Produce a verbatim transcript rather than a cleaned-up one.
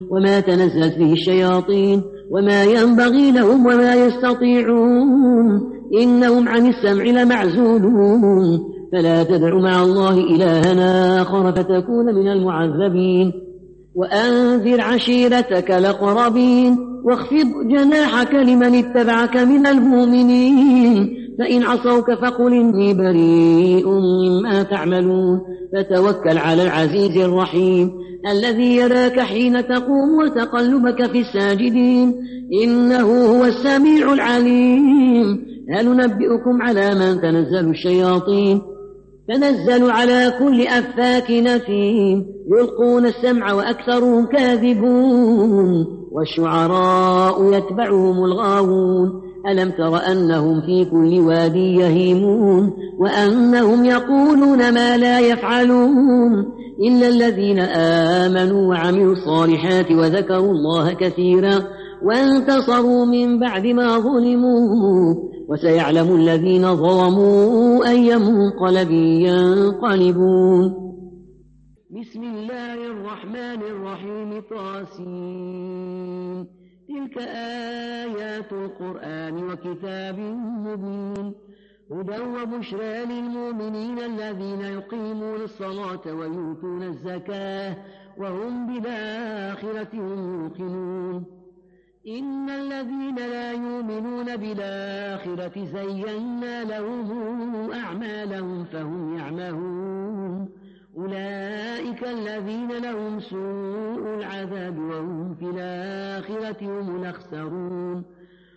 وما تنزلت به الشياطين وما ينبغي لهم وما يستطيعون إنهم عن السمع لمعزولون فلا تدع مع الله إلها آخر فتكون من المعذبين وأنذر عشيرتك الأقربين واخفض جناحك لمن اتبعك من المؤمنين فإن عصوك فقل إني بريء مما تعملون فتوكل على العزيز الرحيم الذي يراك حين تقوم وتقلبك في الساجدين إنه هو السميع العليم هل ننبئكم على من تنزل الشياطين تنزل على كل أفاك نثيم يلقون السمع وأكثرهم كاذبون والشعراء يتبعهم الغاوون ألم تر أنهم في كل وادي يهيمون وأنهم يقولون ما لا يفعلون إلا الذين آمنوا وعملوا الصالحات وذكروا الله كثيرا وانتصروا من بعد ما ظلموا وسيعلم الذين ظلموا أي منقلب ينقلبون بسم الله الرحمن الرحيم طاسين تلك آيات القرآن وكتاب مبين هدى وبشرى للمؤمنين الذين يقيمون الصلاة ويؤتون الزكاة وهم بالآخرة هم يوقنون إن الذين لا يؤمنون بالآخرة زينا لهم أعمالهم فهم يعمهون أولئك الذين لهم سوء العذاب وهم في الآخرة هم الأخسرون